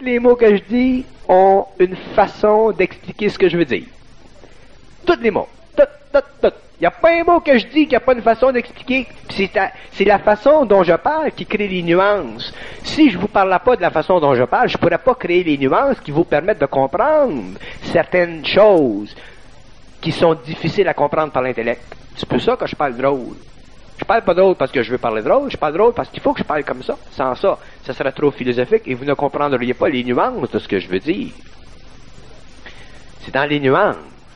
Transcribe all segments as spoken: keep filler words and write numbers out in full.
les mots que je dis ont une façon d'expliquer ce que je veux dire. Tous les mots. Tout, tout, tout. Il n'y a pas un mot que je dis qui n'a pas une façon d'expliquer. C'est, ta, c'est la façon dont je parle qui crée les nuances. Si je ne vous parlais pas de la façon dont je parle, je ne pourrais pas créer les nuances qui vous permettent de comprendre certaines choses qui sont difficiles à comprendre par l'intellect. C'est pour ça que je parle drôle. Je parle pas drôle parce que je veux parler drôle, je parle drôle parce qu'il faut que je parle comme ça. Sans ça, ça serait trop philosophique et vous ne comprendriez pas les nuances de ce que je veux dire. C'est dans les nuances.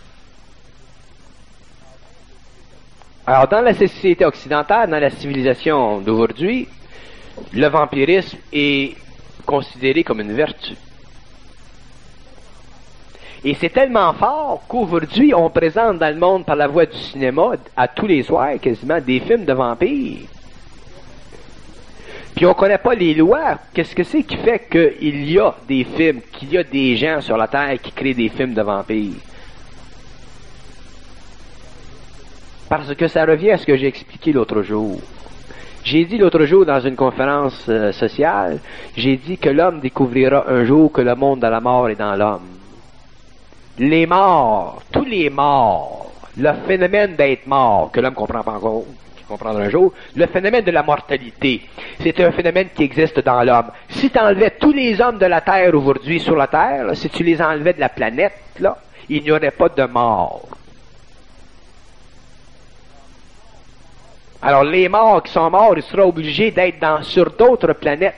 Alors, dans la société occidentale, dans la civilisation d'aujourd'hui, le vampirisme est considéré comme une vertu. Et c'est tellement fort qu'aujourd'hui, on présente dans le monde par la voie du cinéma, à tous les soirs, quasiment, des films de vampires. Puis on ne connaît pas les lois. Qu'est-ce que c'est qui fait qu'il y a des films, qu'il y a des gens sur la Terre qui créent des films de vampires? Parce que ça revient à ce que j'ai expliqué l'autre jour. J'ai dit l'autre jour dans une conférence euh, sociale, j'ai dit que l'homme découvrira un jour que le monde de la mort est dans l'homme. Les morts, tous les morts, le phénomène d'être mort, que l'homme ne comprend pas encore, qu'il comprendra un jour, le phénomène de la mortalité, c'est un phénomène qui existe dans l'homme. Si tu enlevais tous les hommes de la Terre aujourd'hui sur la Terre, là, si tu les enlevais de la planète, là, il n'y aurait pas de mort. Alors les morts qui sont morts, ils seront obligés d'être dans, sur d'autres planètes.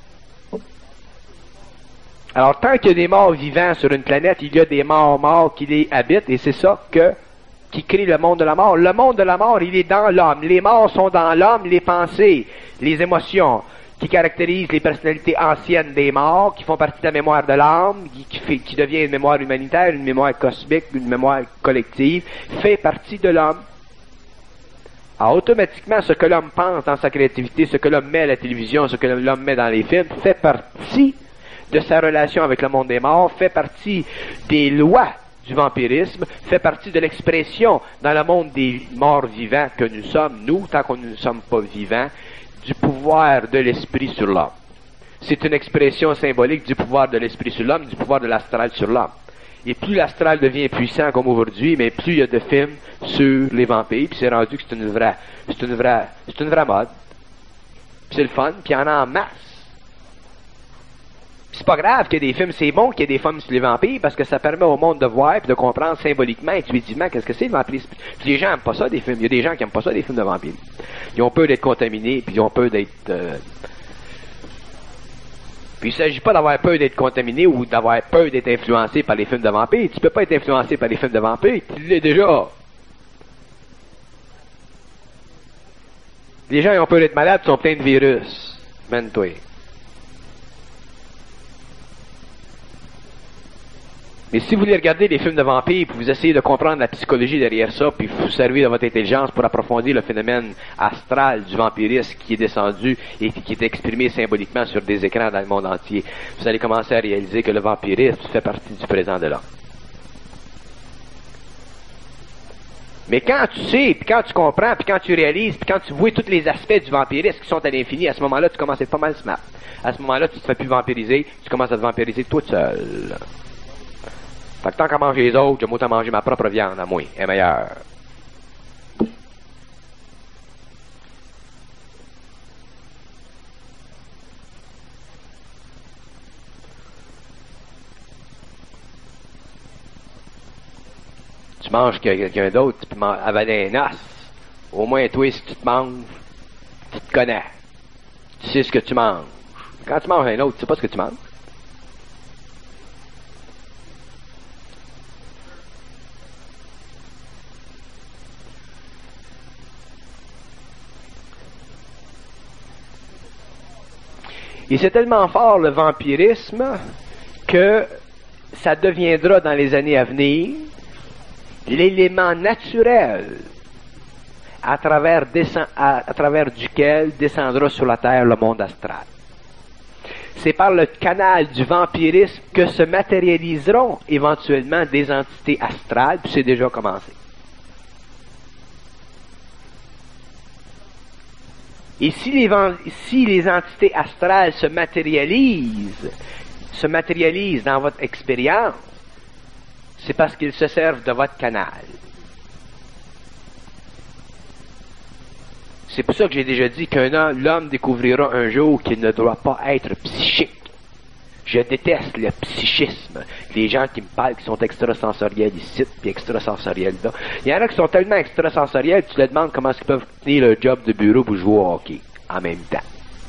Alors, tant qu'il y a des morts vivants sur une planète, il y a des morts morts qui les habitent, et c'est ça que, qui crée le monde de la mort. Le monde de la mort, il est dans l'homme. Les morts sont dans l'homme, les pensées, les émotions, qui caractérisent les personnalités anciennes des morts, qui font partie de la mémoire de l'âme, qui, qui, fait, qui devient une mémoire humanitaire, une mémoire cosmique, une mémoire collective, fait partie de l'homme. Alors, automatiquement, ce que l'homme pense dans sa créativité, ce que l'homme met à la télévision, ce que l'homme met dans les films, fait partie de sa relation avec le monde des morts, fait partie des lois du vampirisme, fait partie de l'expression dans le monde des morts vivants que nous sommes, nous, tant qu'on ne sommes pas vivants, du pouvoir de l'esprit sur l'homme. C'est une expression symbolique du pouvoir de l'esprit sur l'homme, du pouvoir de l'astral sur l'homme. Et plus l'astral devient puissant comme aujourd'hui, mais plus il y a de films sur les vampires, puis c'est rendu que c'est une vraie, c'est une vraie, c'est une vraie mode. Puis c'est le fun, puis il y en a en masse. C'est pas grave qu'il y ait des films, c'est bon qu'il y ait des films sur les vampires, parce que ça permet au monde de voir et de comprendre symboliquement, intuitivement, qu'est-ce que c'est le vampirisme. Puis les gens n'aiment pas ça, des films. Il y a des gens qui n'aiment pas ça, des films de vampires. Ils ont peur d'être contaminés, puis ils ont peur d'être... Euh... Puis il ne s'agit pas d'avoir peur d'être contaminé ou d'avoir peur d'être influencé par les films de vampires. Tu peux pas être influencé par les films de vampires, tu l'es déjà. Les gens ils ont peur d'être malades, ils sont pleins de virus. Mène-toi. Mais si vous voulez regarder les films de vampires, puis vous essayez de comprendre la psychologie derrière ça, puis vous servir de votre intelligence pour approfondir le phénomène astral du vampirisme qui est descendu et qui est exprimé symboliquement sur des écrans dans le monde entier, vous allez commencer à réaliser que le vampirisme fait partie du présent de l'homme. Mais quand tu sais, puis quand tu comprends, puis quand tu réalises, puis quand tu vois tous les aspects du vampirisme qui sont à l'infini, à ce moment-là, tu commences à être pas mal smart. À ce moment-là, tu te fais plus vampiriser, tu commences à te vampiriser toi seul. Fait que tant qu'à manger les autres, j'aime autant manger ma propre viande à moi. Elle est meilleure. Tu manges quelqu'un d'autre, tu peux avaler un os. Au moins, toi, si tu te manges, tu te connais. Tu sais ce que tu manges. Quand tu manges un autre, tu sais pas ce que tu manges. Et c'est tellement fort le vampirisme que ça deviendra dans les années à venir l'élément naturel à travers, descend, à, à travers duquel descendra sur la terre le monde astral. C'est par le canal du vampirisme que se matérialiseront éventuellement des entités astrales, puis c'est déjà commencé. Et si les, si les entités astrales se matérialisent, se matérialisent dans votre expérience, c'est parce qu'ils se servent de votre canal. C'est pour ça que j'ai déjà dit qu'un homme, l'homme découvrira un jour qu'il ne doit pas être psychique. Je déteste le psychisme. Les gens qui me parlent qui sont extrasensoriels ici, puis extrasensoriels là. Il y en a qui sont tellement extrasensoriels, tu leur demandes comment ils peuvent tenir leur job de bureau pour jouer au hockey en même temps.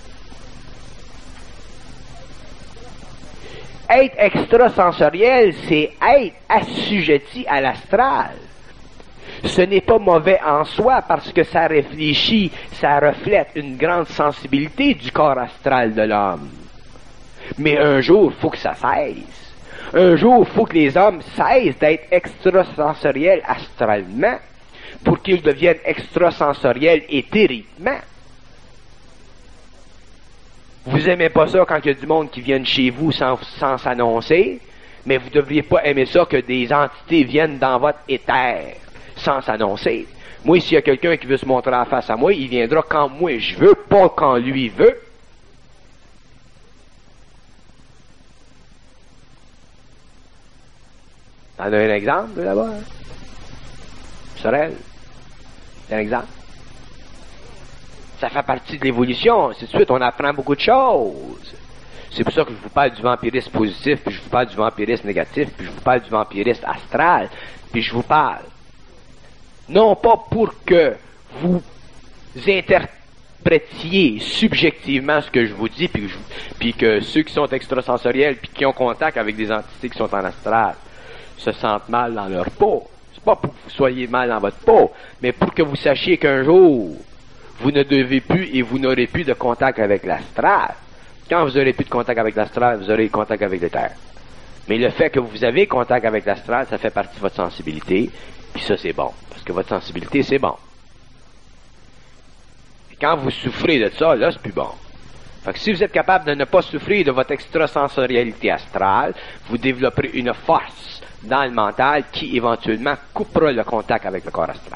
Être extrasensoriel, c'est être assujetti à l'astral. Ce n'est pas mauvais en soi parce que ça réfléchit, ça reflète une grande sensibilité du corps astral de l'homme. Mais un jour, il faut que ça cesse. Un jour, il faut que les hommes cessent d'être extrasensoriels astralement pour qu'ils deviennent extrasensoriels éthériquement. Vous aimez pas ça quand il y a du monde qui vient chez vous sans, sans s'annoncer, mais vous devriez pas aimer ça que des entités viennent dans votre éther sans s'annoncer. Moi, s'il y a quelqu'un qui veut se montrer en face à moi, il viendra quand moi je veux, pas quand lui veut. On a un exemple là-bas. Sorel. C'est un exemple. Ça fait partie de l'évolution. C'est de suite, on apprend beaucoup de choses. C'est pour ça que je vous parle du vampirisme positif, puis je vous parle du vampirisme négatif, puis je vous parle du vampirisme astral, puis je vous parle. Non pas pour que vous interprétiez subjectivement ce que je vous dis, puis que, je, puis que ceux qui sont extrasensoriels, puis qui ont contact avec des entités qui sont en astral, se sentent mal dans leur peau. C'est pas pour que vous soyez mal dans votre peau, mais pour que vous sachiez qu'un jour, vous ne devez plus et vous n'aurez plus de contact avec l'astral. Quand vous n'aurez plus de contact avec l'astral, vous aurez contact avec l'éther. Mais le fait que vous avez contact avec l'astral, ça fait partie de votre sensibilité, puis ça c'est bon, parce que votre sensibilité c'est bon. Et quand vous souffrez de ça, là c'est plus bon. Fait que si vous êtes capable de ne pas souffrir de votre extrasensorialité astrale, vous développerez une force dans le mental qui éventuellement coupera le contact avec le corps astral.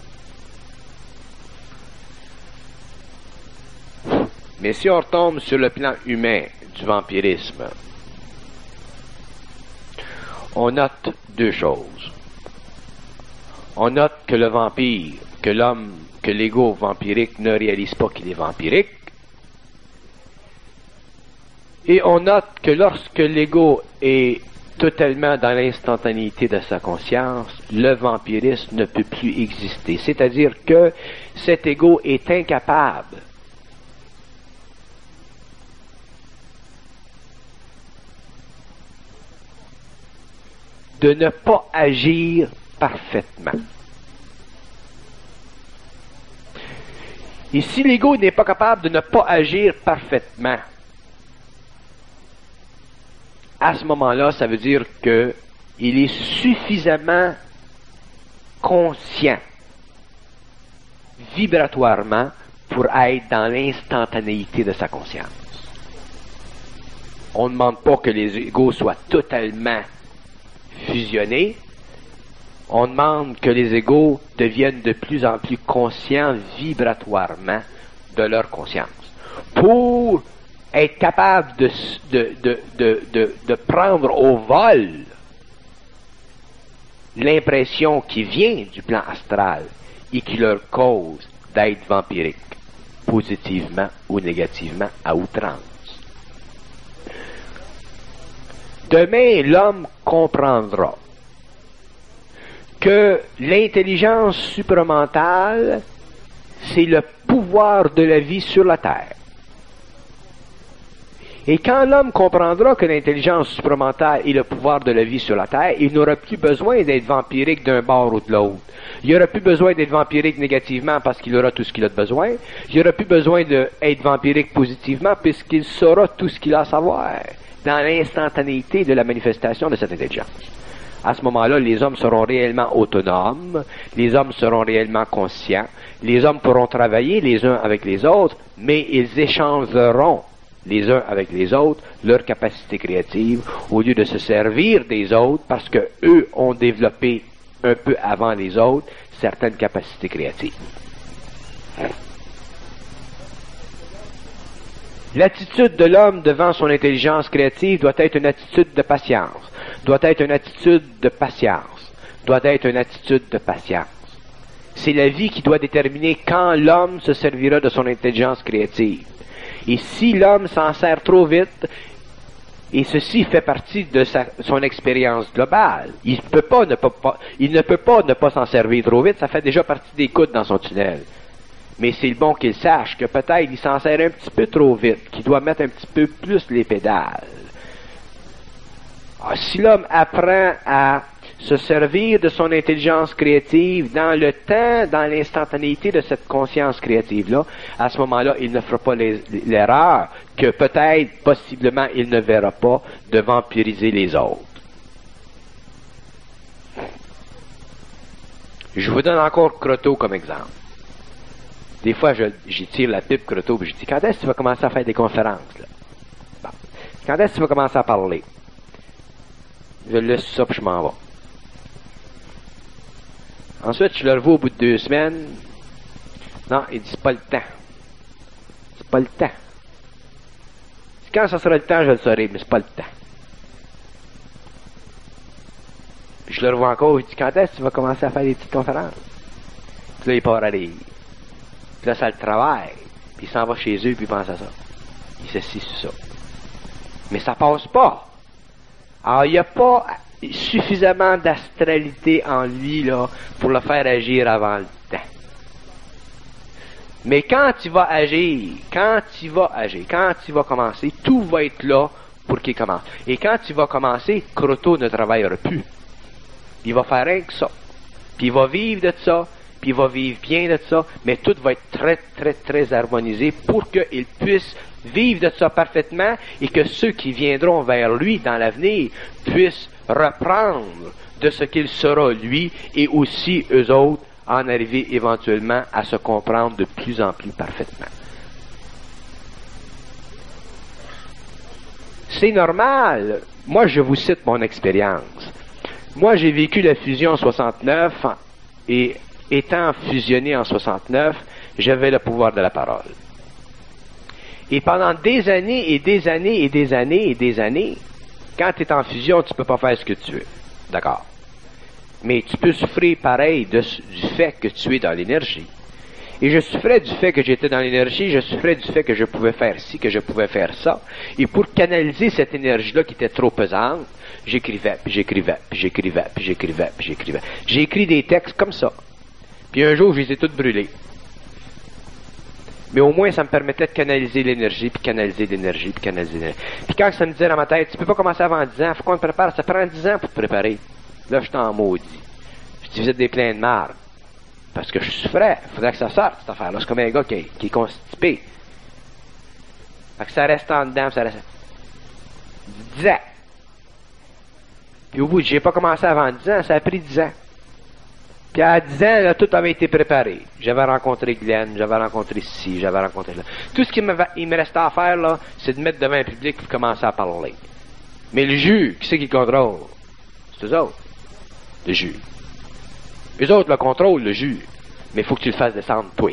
Mais si on retombe sur le plan humain du vampirisme, on note deux choses. On note que le vampire, que l'homme, que l'ego vampirique ne réalise pas qu'il est vampirique. Et on note que lorsque l'ego est totalement dans l'instantanéité de sa conscience, le vampirisme ne peut plus exister. C'est-à-dire que cet ego est incapable de ne pas agir parfaitement. Et si l'ego n'est pas capable de ne pas agir parfaitement, à ce moment-là, ça veut dire que il est suffisamment conscient, vibratoirement, pour être dans l'instantanéité de sa conscience. On ne demande pas que les égos soient totalement fusionnés. On demande que les égos deviennent de plus en plus conscients vibratoirement de leur conscience. Pour être capable de, de, de, de, de, de prendre au vol l'impression qui vient du plan astral et qui leur cause d'être vampirique, positivement ou négativement, à outrance. Demain, l'homme comprendra que l'intelligence supramentale, c'est le pouvoir de la vie sur la Terre. Et quand l'homme comprendra que l'intelligence supramentale est le pouvoir de la vie sur la Terre, il n'aura plus besoin d'être vampirique d'un bord ou de l'autre. Il n'aura plus besoin d'être vampirique négativement parce qu'il aura tout ce qu'il a de besoin. Il n'aura plus besoin d'être vampirique positivement puisqu'il saura tout ce qu'il a à savoir dans l'instantanéité de la manifestation de cette intelligence. À ce moment-là, les hommes seront réellement autonomes, les hommes seront réellement conscients, les hommes pourront travailler les uns avec les autres, mais ils échangeront les uns avec les autres leur capacité créative au lieu de se servir des autres parce que eux ont développé un peu avant les autres certaines capacités créatives. L'attitude de l'homme devant son intelligence créative doit être une attitude de patience, doit être une attitude de patience, doit être une attitude de patience. C'est la vie qui doit déterminer quand l'homme se servira de son intelligence créative. Et si l'homme s'en sert trop vite, et ceci fait partie de sa, son expérience globale, il, peut pas ne pas, il ne peut pas ne pas s'en servir trop vite, ça fait déjà partie des coudes dans son tunnel. Mais c'est bon qu'il sache que peut-être il s'en sert un petit peu trop vite, qu'il doit mettre un petit peu plus les pédales. Alors, si l'homme apprend à se servir de son intelligence créative dans le temps, dans l'instantanéité de cette conscience créative-là, à ce moment-là, il ne fera pas les, l'erreur que peut-être, possiblement, il ne verra pas de vampiriser les autres. Je vous donne encore Croteau comme exemple. Des fois, je, j'y tire la pipe Croteau, puis je dis, quand est-ce que tu vas commencer à faire des conférences, là? Bon. Quand est-ce que tu vas commencer à parler? Je laisse ça, puis je m'en vais. Ensuite, je le revois au bout de deux semaines. Non, il dit, c'est pas le temps. C'est pas le temps. Quand ça sera le temps, je le saurai, mais c'est pas le temps. Puis je le revois encore, il dit, quand est-ce que tu vas commencer à faire des petites conférences? Puis là, il part à les... Puis là, ça le travaille. Puis il s'en va chez eux, puis il pense à ça. Il s'assit sur ça. Mais ça passe pas. Alors, il n'y a pas suffisamment d'astralité en lui, là, pour le faire agir avant le temps. Mais quand il va agir, quand il va agir, quand il va commencer, tout va être là pour qu'il commence. Et quand il va commencer, Croteau ne travaillera plus. Il va faire rien que ça. Puis il va vivre de ça, puis il va vivre bien de ça, mais tout va être très, très, très harmonisé pour qu'il puisse vivre de ça parfaitement et que ceux qui viendront vers lui dans l'avenir puissent reprendre de ce qu'il sera lui et aussi eux autres en arriver éventuellement à se comprendre de plus en plus parfaitement. C'est normal. Moi, je vous cite mon expérience. Moi, j'ai vécu la fusion en soixante-neuf et étant fusionné en soixante-neuf, j'avais le pouvoir de la parole. Et pendant des années et des années et des années et des années, quand tu es en fusion, tu peux pas faire ce que tu veux. D'accord. Mais tu peux souffrir pareil de, du fait que tu es dans l'énergie. Et je souffrais du fait que j'étais dans l'énergie, je souffrais du fait que je pouvais faire ci, que je pouvais faire ça. Et pour canaliser cette énergie-là qui était trop pesante, j'écrivais, puis j'écrivais, puis j'écrivais, puis j'écrivais, puis j'écrivais. J'ai écrit des textes comme ça. Puis un jour, je les ai tous brûlés. Mais au moins, ça me permettait de canaliser l'énergie, puis canaliser l'énergie, puis canaliser l'énergie. Puis quand ça me disait dans ma tête, tu peux pas commencer avant dix ans, faut qu'on te prépare, ça prend dix ans pour te préparer. Là, je t'en maudis. Je te faisais des pleins de marre. Parce que je souffrais. Il faudrait que ça sorte, cette affaire-là. C'est comme un gars qui est, qui est constipé. Fait que ça reste en dedans, ça reste... dix ans. Puis au bout, j'ai pas commencé avant dix ans, ça a pris dix ans. Puis à dix ans, là, tout avait été préparé. J'avais rencontré Glenn, j'avais rencontré ci, j'avais rencontré là. Tout ce qu'il me, il me restait à faire, là, c'est de mettre devant un public et de commencer à parler. Mais le jus, qui c'est qui le contrôle? C'est eux autres. Le jus. Eux autres le contrôlent, le jus. Mais il faut que tu le fasses descendre, toi.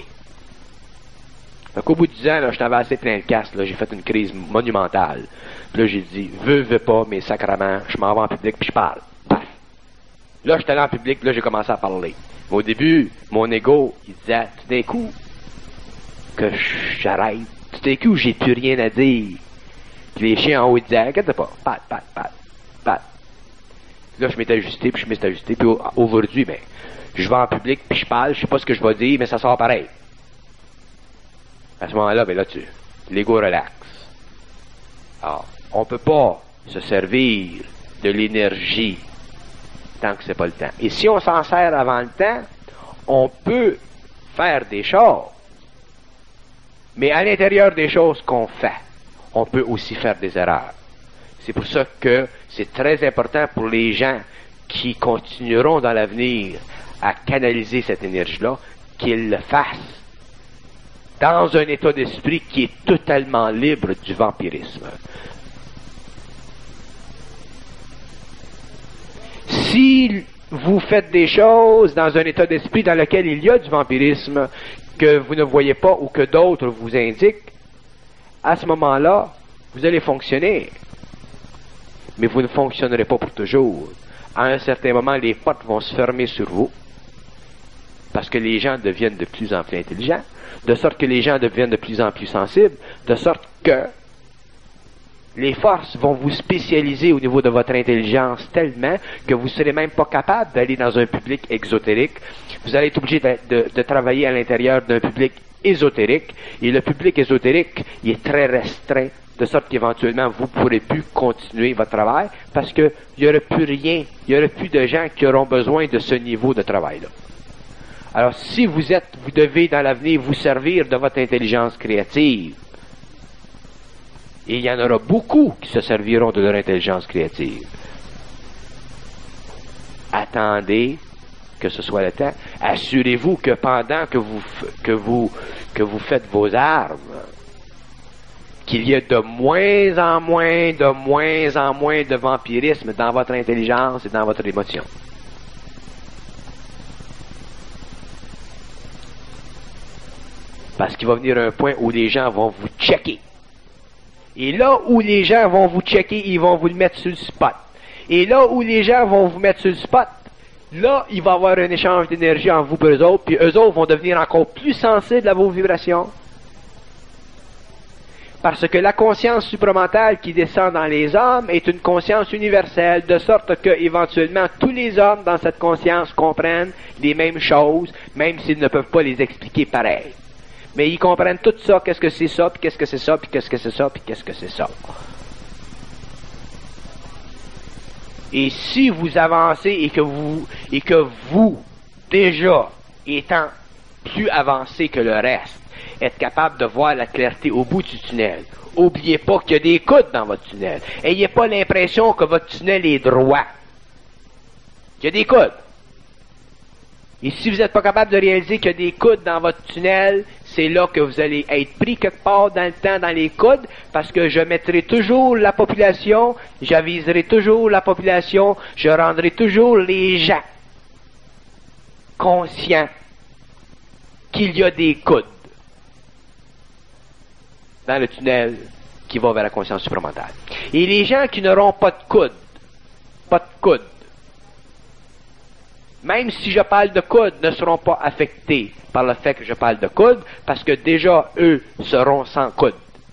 Fait qu'au bout de dix ans, là, je t'avais assez plein de casse, là, j'ai fait une crise monumentale. Puis là, j'ai dit, veux, veux pas, mais sacrement, je m'en vais en public puis je parle. Paf. Là, j'étais allé en public, là, j'ai commencé à parler. Mais au début, mon ego, il disait, tout d'un coup, que j'arrête. Tout d'un coup, j'ai plus rien à dire. Puis les chiens en haut, ils disaient, inquiète pas, pat, pat, pat, pat. Là, je m'étais ajusté, puis je m'étais ajusté, puis aujourd'hui, ben, je vais en public, puis je parle, je sais pas ce que je vais dire, mais ça sort pareil. À ce moment-là, ben là, tu, l'ego relaxe. Alors, on peut pas se servir de l'énergie tant que c'est pas le temps. Et si on s'en sert avant le temps, on peut faire des choses. Mais à l'intérieur des choses qu'on fait, on peut aussi faire des erreurs. C'est pour ça que c'est très important pour les gens qui continueront dans l'avenir à canaliser cette énergie-là, qu'ils le fassent dans un état d'esprit qui est totalement libre du vampirisme. Si vous faites des choses dans un état d'esprit dans lequel il y a du vampirisme que vous ne voyez pas ou que d'autres vous indiquent, à ce moment-là, vous allez fonctionner. Mais vous ne fonctionnerez pas pour toujours. À un certain moment, les portes vont se fermer sur vous. Parce que les gens deviennent de plus en plus intelligents. De sorte que les gens deviennent de plus en plus sensibles. De sorte que les forces vont vous spécialiser au niveau de votre intelligence tellement que vous ne serez même pas capable d'aller dans un public exotérique. Vous allez être obligé de, de, de travailler à l'intérieur d'un public ésotérique. Et le public ésotérique, il est très restreint, de sorte qu'éventuellement, vous ne pourrez plus continuer votre travail parce qu'il n'y aurait plus rien, il n'y aurait plus de gens qui auront besoin de ce niveau de travail-là. Alors, si vous êtes, vous devez dans l'avenir vous servir de votre intelligence créative. Et il y en aura beaucoup qui se serviront de leur intelligence créative. Attendez que ce soit le temps. Assurez-vous que pendant que vous, que vous, que vous faites vos armes, qu'il y ait de moins en moins, de moins en moins de vampirisme dans votre intelligence et dans votre émotion. Parce qu'il va venir un point où les gens vont vous checker. Et là où les gens vont vous checker, ils vont vous le mettre sur le spot. Et là où les gens vont vous mettre sur le spot, là, il va y avoir un échange d'énergie entre vous et eux autres, puis eux autres vont devenir encore plus sensibles à vos vibrations. Parce que la conscience supramentale qui descend dans les hommes est une conscience universelle, de sorte que, éventuellement, tous les hommes dans cette conscience comprennent les mêmes choses, même s'ils ne peuvent pas les expliquer pareil. Mais ils comprennent tout ça, qu'est-ce que c'est ça, puis qu'est-ce que c'est ça, puis qu'est-ce que c'est ça, puis qu'est-ce que c'est ça. Et si vous avancez et que vous, et que vous, déjà, étant plus avancé que le reste, êtes capable de voir la clarté au bout du tunnel, oubliez pas qu'il y a des coudes dans votre tunnel. Ayez pas l'impression que votre tunnel est droit. Il y a des coudes. Et si vous n'êtes pas capable de réaliser qu'il y a des coudes dans votre tunnel, c'est là que vous allez être pris quelque part dans le temps dans les coudes, parce que je mettrai toujours la population, j'aviserai toujours la population, je rendrai toujours les gens conscients qu'il y a des coudes dans le tunnel qui va vers la conscience supramentale. Et les gens qui n'auront pas de coude, pas de coude, même si je parle de coude, ne seront pas affectés par le fait que je parle de coude, parce que déjà, eux seront sans coude.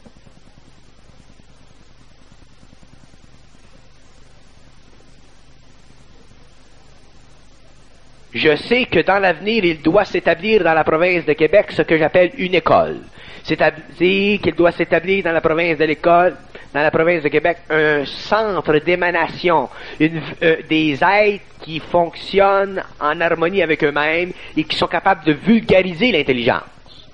Je sais que dans l'avenir, il doit s'établir dans la province de Québec ce que j'appelle une école. C'est-à-dire qu'il doit s'établir dans la province de l'école, dans la province de Québec, un centre d'émanation, une, euh, des êtres qui fonctionnent en harmonie avec eux-mêmes et qui sont capables de vulgariser l'intelligence.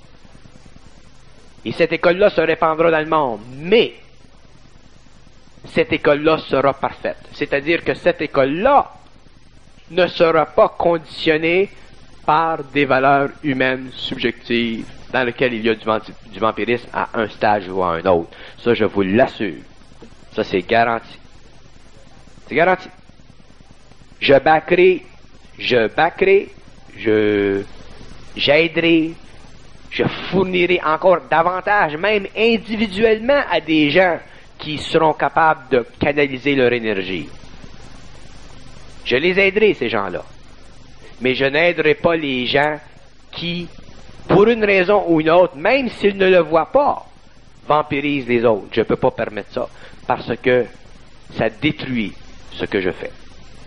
Et cette école-là se répandra dans le monde. Mais, cette école-là sera parfaite. C'est-à-dire que cette école-là ne sera pas conditionnée par des valeurs humaines subjectives dans lesquelles il y a du, du vampirisme à un stage ou à un autre. Ça, je vous l'assure. Ça, c'est garanti. C'est garanti. Je backerai, je backerai, je, j'aiderai, je fournirai encore davantage, même individuellement, à des gens qui seront capables de canaliser leur énergie. Je les aiderai, ces gens-là. Mais je n'aiderai pas les gens qui, pour une raison ou une autre, même s'ils ne le voient pas, vampirisent les autres. Je ne peux pas permettre ça, parce que ça détruit ce que je fais.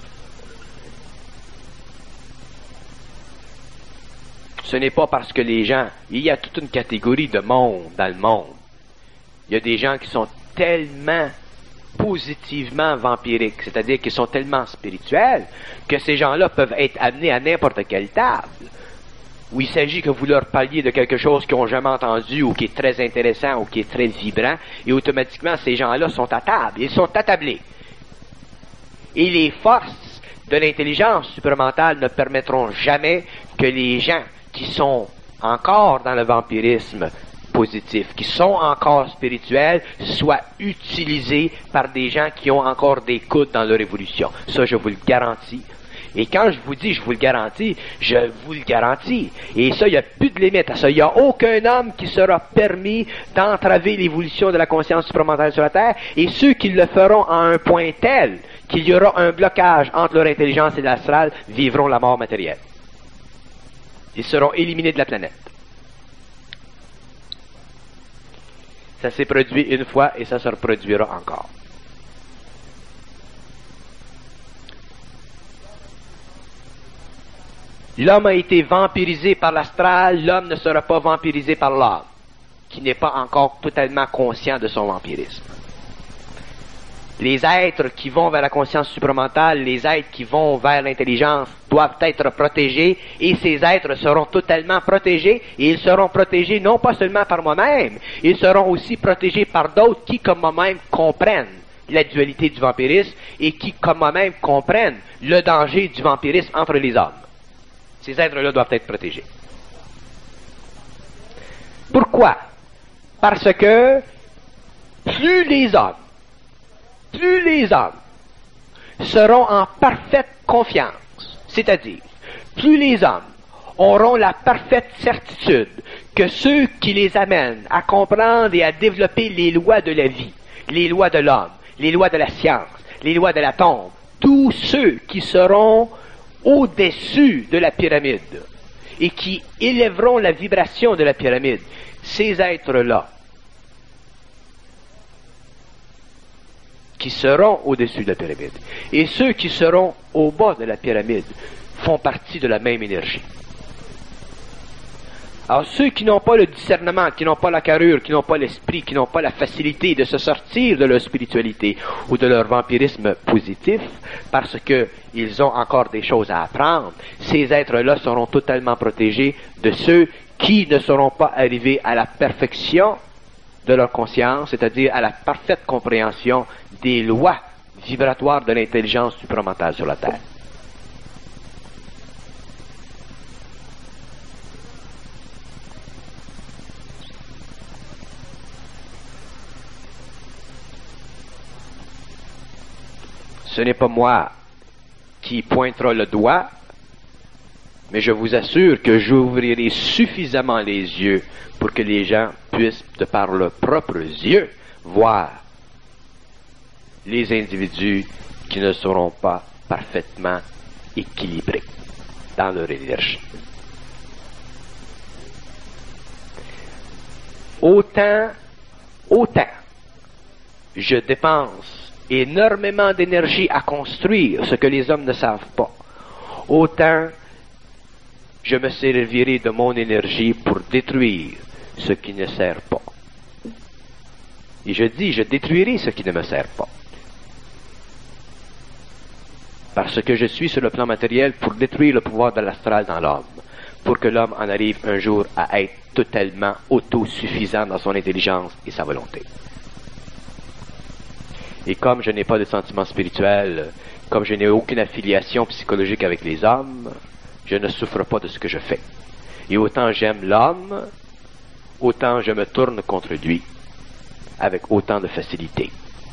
Ce n'est pas parce que les gens... Il y a toute une catégorie de monde dans le monde. Il y a des gens qui sont tellement positivement vampiriques, c'est-à-dire qu'ils sont tellement spirituels, que ces gens-là peuvent être amenés à n'importe quelle table, où il s'agit que vous leur parliez de quelque chose qu'ils n'ont jamais entendu, ou qui est très intéressant, ou qui est très vibrant, et automatiquement, ces gens-là sont à table, ils sont attablés. Et les forces de l'intelligence supramentale ne permettront jamais que les gens qui sont encore dans le vampirisme positif, qui sont encore spirituels, soient utilisés par des gens qui ont encore des coudes dans leur évolution. Ça, je vous le garantis. Et quand je vous dis, je vous le garantis, je vous le garantis. Et ça, il n'y a plus de limite à ça. Il n'y a aucun homme qui sera permis d'entraver l'évolution de la conscience supramentale sur la Terre. Et ceux qui le feront à un point tel qu'il y aura un blocage entre leur intelligence et l'astral vivront la mort matérielle. Ils seront éliminés de la planète. Ça s'est produit une fois et ça se reproduira encore. L'homme a été vampirisé par l'astral, l'homme ne sera pas vampirisé par l'âme, qui n'est pas encore totalement conscient de son vampirisme. Les êtres qui vont vers la conscience supramentale, les êtres qui vont vers l'intelligence, doivent être protégés, et ces êtres seront totalement protégés, et ils seront protégés non pas seulement par moi-même, ils seront aussi protégés par d'autres qui, comme moi-même, comprennent la dualité du vampirisme, et qui, comme moi-même, comprennent le danger du vampirisme entre les hommes. Ces êtres-là doivent être protégés. Pourquoi? Parce que plus les hommes, plus les hommes seront en parfaite confiance, c'est-à-dire, plus les hommes auront la parfaite certitude que ceux qui les amènent à comprendre et à développer les lois de la vie, les lois de l'homme, les lois de la science, les lois de la tombe, tous ceux qui seront au-dessus de la pyramide et qui élèveront la vibration de la pyramide, ces êtres-là, qui seront au-dessus de la pyramide, et ceux qui seront au bas de la pyramide, font partie de la même énergie. Alors ceux qui n'ont pas le discernement, qui n'ont pas la carrure, qui n'ont pas l'esprit, qui n'ont pas la facilité de se sortir de leur spiritualité ou de leur vampirisme positif, parce qu'ils ont encore des choses à apprendre, ces êtres-là seront totalement protégés de ceux qui ne seront pas arrivés à la perfection de leur conscience, c'est-à-dire à la parfaite compréhension des lois vibratoires de l'intelligence supramentale sur la Terre. Ce n'est pas moi qui pointera le doigt, mais je vous assure que j'ouvrirai suffisamment les yeux pour que les gens puissent, de par leurs propres yeux, voir les individus qui ne seront pas parfaitement équilibrés dans leur énergie. Autant, autant, je dépense énormément d'énergie à construire ce que les hommes ne savent pas, autant je me servirai de mon énergie pour détruire ce qui ne sert pas. Et je dis, je détruirai ce qui ne me sert pas. Parce que je suis sur le plan matériel pour détruire le pouvoir de l'astral dans l'homme, pour que l'homme en arrive un jour à être totalement autosuffisant dans son intelligence et sa volonté. Et comme je n'ai pas de sentiment spirituel, comme je n'ai aucune affiliation psychologique avec les hommes, je ne souffre pas de ce que je fais. Et autant j'aime l'homme, autant je me tourne contre lui, avec autant de facilité.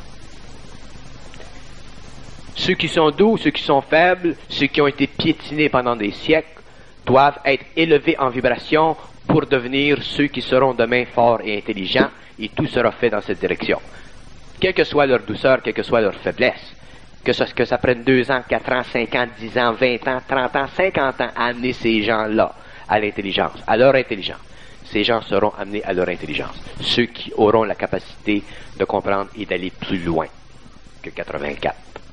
Ceux qui sont doux, ceux qui sont faibles, ceux qui ont été piétinés pendant des siècles, doivent être élevés en vibration pour devenir ceux qui seront demain forts et intelligents, et tout sera fait dans cette direction. Quelle que soit leur douceur, quelle que soit leur faiblesse, que ça, que ça prenne deux ans, quatre ans, cinq ans, dix ans, vingt ans, trente ans, cinquante ans à amener ces gens-là à l'intelligence, à leur intelligence. Ces gens seront amenés à leur intelligence. Ceux qui auront la capacité de comprendre et d'aller plus loin que quatre-vingt-quatre.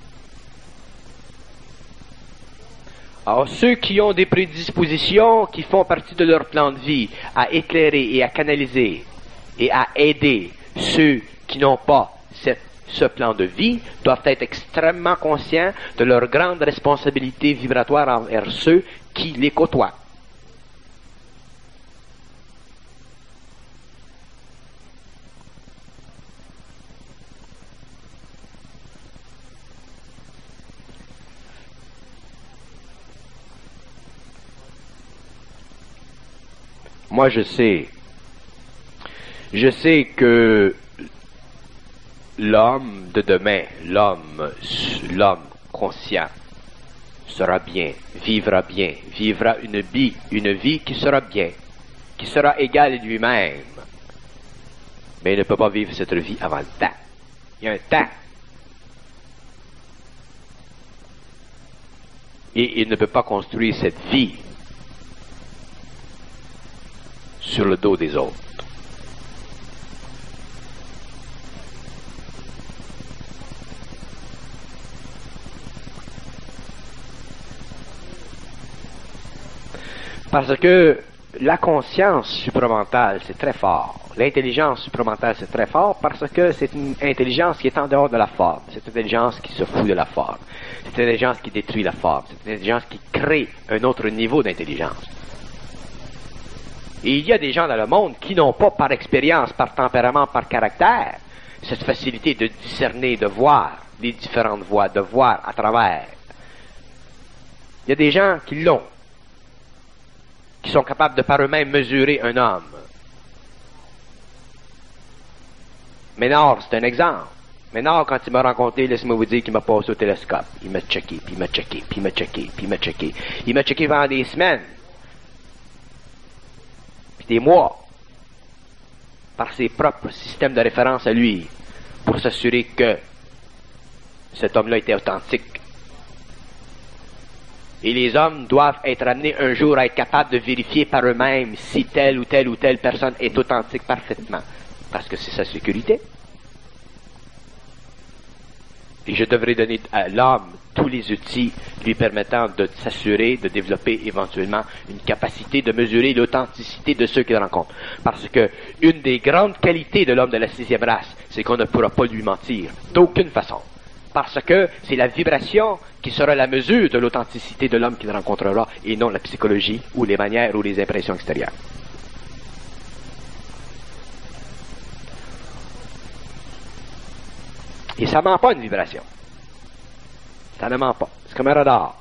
Alors, ceux qui ont des prédispositions qui font partie de leur plan de vie à éclairer et à canaliser et à aider ceux qui n'ont pas cette, ce plan de vie doivent être extrêmement conscients de leur grande responsabilité vibratoire envers ceux qui les côtoient. Moi, je sais, je sais que l'homme de demain, l'homme, l'homme conscient, sera bien, vivra bien, vivra une vie, une vie qui sera bien, qui sera égale à lui-même. Mais il ne peut pas vivre cette vie avant le temps. Il y a un temps. Et il ne peut pas construire cette vie sur le dos des autres. Parce que la conscience supramentale, c'est très fort. L'intelligence supramentale, c'est très fort parce que c'est une intelligence qui est en dehors de la forme. C'est une intelligence qui se fout de la forme. C'est une intelligence qui détruit la forme. C'est une intelligence qui crée un autre niveau d'intelligence. Et il y a des gens dans le monde qui n'ont pas par expérience, par tempérament, par caractère, cette facilité de discerner, de voir les différentes voies, de voir à travers. Il y a des gens qui l'ont, qui sont capables de par eux-mêmes mesurer un homme. Ménard, c'est un exemple. Ménard, quand il m'a rencontré, laissez-moi vous dire qu'il m'a passé au télescope. Il m'a checké, puis il m'a checké, puis il m'a checké, puis il m'a checké. Il m'a checké pendant des semaines, puis des mois, par ses propres systèmes de référence à lui, pour s'assurer que cet homme-là était authentique. Et les hommes doivent être amenés un jour à être capables de vérifier par eux-mêmes si telle ou telle ou telle personne est authentique parfaitement. Parce que c'est sa sécurité. Et je devrais donner à l'homme tous les outils lui permettant de s'assurer, de développer éventuellement une capacité de mesurer l'authenticité de ceux qu'il rencontre. Parce que une des grandes qualités de l'homme de la sixième race, c'est qu'on ne pourra pas lui mentir, d'aucune façon. Parce que c'est la vibration qui sera la mesure de l'authenticité de l'homme qu'il rencontrera, et non la psychologie, ou les manières, ou les impressions extérieures. Et ça ne ment pas une vibration. Ça ne ment pas. C'est comme un radar.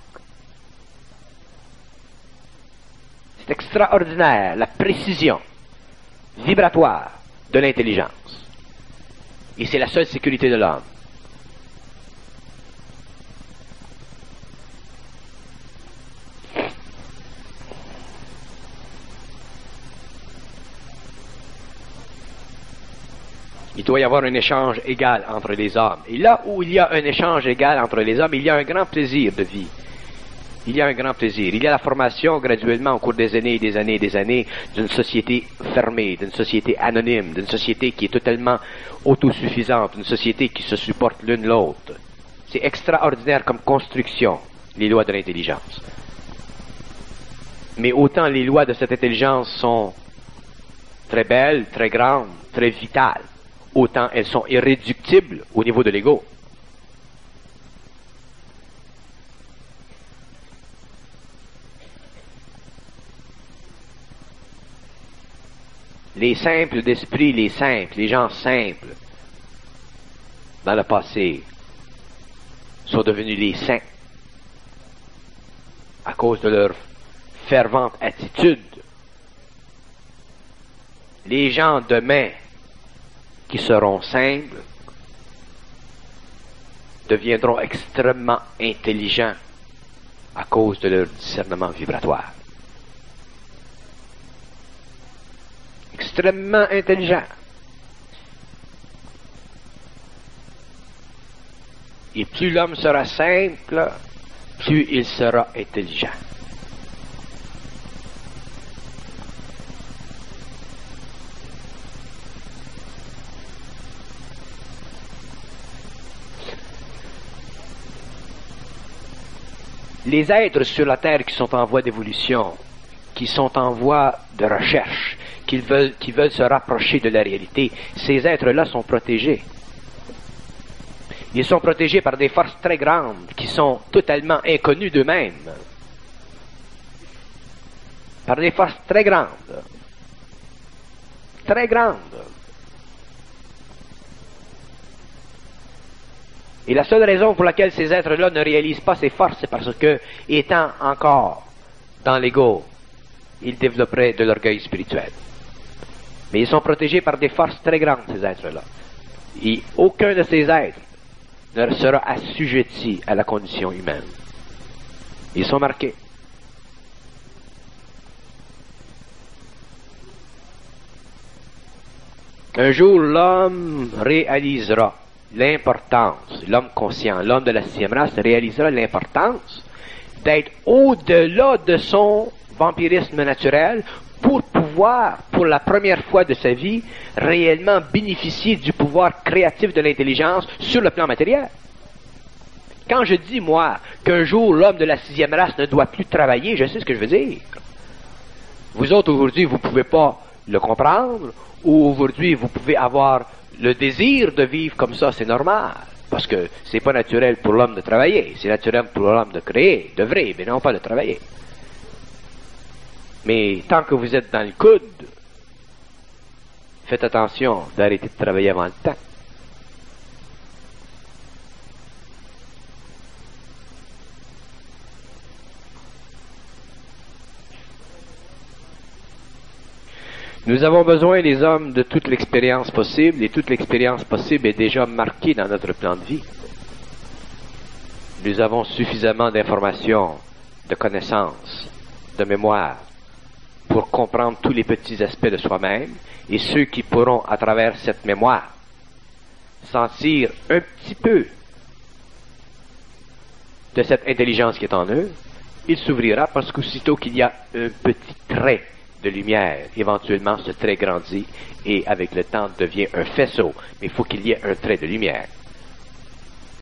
C'est extraordinaire, la précision vibratoire de l'intelligence. Et c'est la seule sécurité de l'homme. Il doit y avoir un échange égal entre les hommes. Et là où il y a un échange égal entre les hommes, il y a un grand plaisir de vie. Il y a un grand plaisir. Il y a la formation graduellement au cours des années et des années et des années d'une société fermée, d'une société anonyme, d'une société qui est totalement autosuffisante, d'une société qui se supporte l'une l'autre. C'est extraordinaire comme construction, les lois de l'intelligence. Mais autant les lois de cette intelligence sont très belles, très grandes, très vitales, autant elles sont irréductibles au niveau de l'ego. Les simples d'esprit, les simples, les gens simples, dans le passé, sont devenus les saints à cause de leur fervente attitude. Les gens demain qui seront simples deviendront extrêmement intelligents à cause de leur discernement vibratoire. Extrêmement intelligents. Et plus l'homme sera simple, plus il sera intelligent. Les êtres sur la Terre qui sont en voie d'évolution, qui sont en voie de recherche, qui veulent, qui veulent se rapprocher de la réalité, ces êtres-là sont protégés. Ils sont protégés par des forces très grandes qui sont totalement inconnues d'eux-mêmes. Par des forces très grandes. Très grandes. Et la seule raison pour laquelle ces êtres-là ne réalisent pas ces forces, c'est parce que, étant encore dans l'ego, ils développeraient de l'orgueil spirituel. Mais ils sont protégés par des forces très grandes, ces êtres-là. Et aucun de ces êtres ne sera assujetti à la condition humaine. Ils sont marqués. Un jour, l'homme réalisera l'importance, l'homme conscient, l'homme de la sixième race réalisera l'importance d'être au-delà de son vampirisme naturel pour pouvoir, pour la première fois de sa vie, réellement bénéficier du pouvoir créatif de l'intelligence sur le plan matériel. Quand je dis, moi, qu'un jour l'homme de la sixième race ne doit plus travailler, je sais ce que je veux dire. Vous autres, aujourd'hui, vous ne pouvez pas le comprendre, ou aujourd'hui, vous pouvez avoir le désir de vivre comme ça, c'est normal. Parce que c'est pas naturel pour l'homme de travailler, c'est naturel pour l'homme de créer, d'œuvrer, mais non pas de travailler. Mais tant que vous êtes dans le coude, faites attention d'arrêter de travailler avant le temps. Nous avons besoin, les hommes, de toute l'expérience possible, et toute l'expérience possible est déjà marquée dans notre plan de vie. Nous avons suffisamment d'informations, de connaissances, de mémoire, pour comprendre tous les petits aspects de soi-même, et ceux qui pourront, à travers cette mémoire, sentir un petit peu de cette intelligence qui est en eux, il s'ouvrira parce qu'aussitôt qu'il y a un petit trait de lumière, éventuellement ce trait grandit et avec le temps devient un faisceau, mais il faut qu'il y ait un trait de lumière.